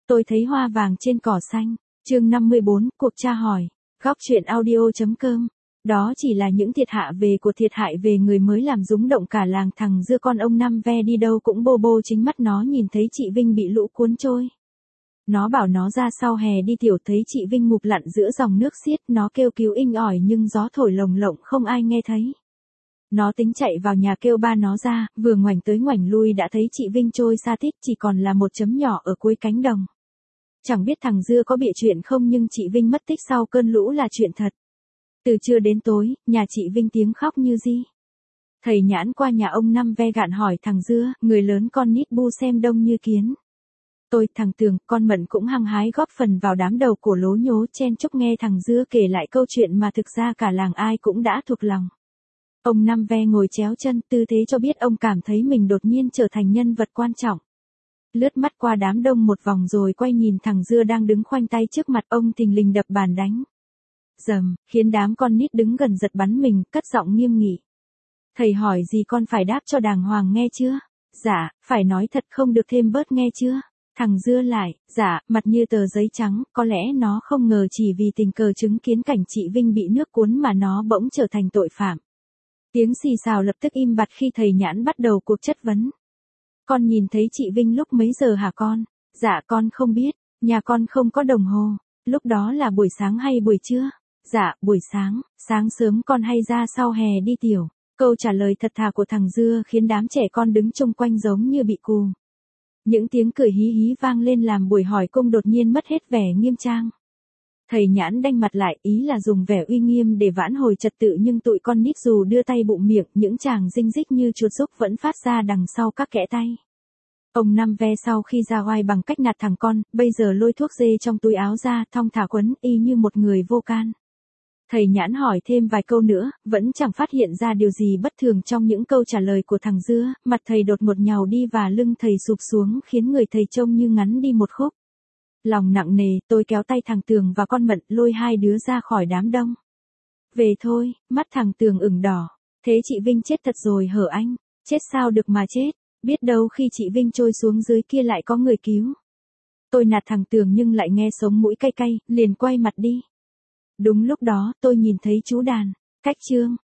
Tôi thấy hoa vàng trên cỏ xanh. Chương 54, cuộc tra hỏi. Góc truyện audio.com. Đó chỉ là những thiệt hại về người mới làm rúng động cả làng. Thằng dưa con ông Năm Ve đi đâu cũng bô bô chính mắt nó nhìn thấy chị Vinh bị lũ cuốn trôi. Nó bảo nó ra sau hè đi tiểu, thấy chị Vinh ngụp lặn giữa dòng nước xiết, nó kêu cứu inh ỏi nhưng gió thổi lồng lộng không ai nghe thấy. Nó tính chạy vào nhà kêu ba nó ra, vừa ngoảnh tới ngoảnh lui đã thấy chị Vinh trôi xa tít, chỉ còn là một chấm nhỏ ở cuối cánh đồng. Chẳng biết thằng dưa có bịa chuyện không nhưng chị Vinh mất tích sau cơn lũ là chuyện thật. Từ trưa đến tối, nhà chị Vinh tiếng khóc như di. Thầy Nhãn qua nhà ông Năm Ve gạn hỏi thằng dưa, người lớn con nít bu xem đông như kiến. Tôi, thằng Tường, con Mận cũng hăng hái góp phần vào đám đầu cổ lố nhố chen chúc nghe thằng dưa kể lại câu chuyện mà thực ra cả làng ai cũng đã thuộc lòng. Ông Năm Ve ngồi chéo chân, tư thế cho biết ông cảm thấy mình đột nhiên trở thành nhân vật quan trọng. Lướt mắt qua đám đông một vòng rồi quay nhìn thằng dưa đang đứng khoanh tay trước mặt ông, thình lình đập bàn đánh. Dầm, khiến đám con nít đứng gần giật bắn mình, cất giọng nghiêm nghị. Thầy hỏi gì con phải đáp cho đàng hoàng nghe chưa? Dạ, phải nói thật không được thêm bớt nghe chưa? Thằng dưa lại, dạ, mặt như tờ giấy trắng, có lẽ nó không ngờ chỉ vì tình cờ chứng kiến cảnh chị Vinh bị nước cuốn mà nó bỗng trở thành tội phạm. Tiếng xì xào lập tức im bặt khi thầy Nhãn bắt đầu cuộc chất vấn. Con nhìn thấy chị Vinh lúc mấy giờ hả con? Dạ con không biết, nhà con không có đồng hồ. Lúc đó là buổi sáng hay buổi trưa? Dạ, buổi sáng, sáng sớm con hay ra sau hè đi tiểu. Câu trả lời thật thà của thằng dưa khiến đám trẻ con đứng chung quanh giống như bị cù. Những tiếng cười hí hí vang lên làm buổi hỏi cung đột nhiên mất hết vẻ nghiêm trang. Thầy Nhãn đanh mặt lại, ý là dùng vẻ uy nghiêm để vãn hồi trật tự, nhưng tụi con nít dù đưa tay bụng miệng, những chàng rinh rích như chuột rúc vẫn phát ra đằng sau các kẽ tay. Ông Năm Ve sau khi ra oai bằng cách nạt thằng con, bây giờ lôi thuốc dê trong túi áo ra, thong thả quấn y như một người vô can. Thầy Nhãn hỏi thêm vài câu nữa, vẫn chẳng phát hiện ra điều gì bất thường trong những câu trả lời của thằng dưa, mặt thầy đột ngột nhàu đi và lưng thầy sụp xuống khiến người thầy trông như ngắn đi một khúc. Lòng nặng nề, tôi kéo tay thằng Tường và con Mận lôi hai đứa ra khỏi đám đông. Về thôi, mắt thằng Tường ửng đỏ. Thế chị Vinh chết thật rồi hở anh? Chết sao được mà chết, biết đâu khi chị Vinh trôi xuống dưới kia lại có người cứu. Tôi nạt thằng Tường nhưng lại nghe sống mũi cay cay, liền quay mặt đi. Đúng lúc đó, tôi nhìn thấy chú Đàn, cách chương.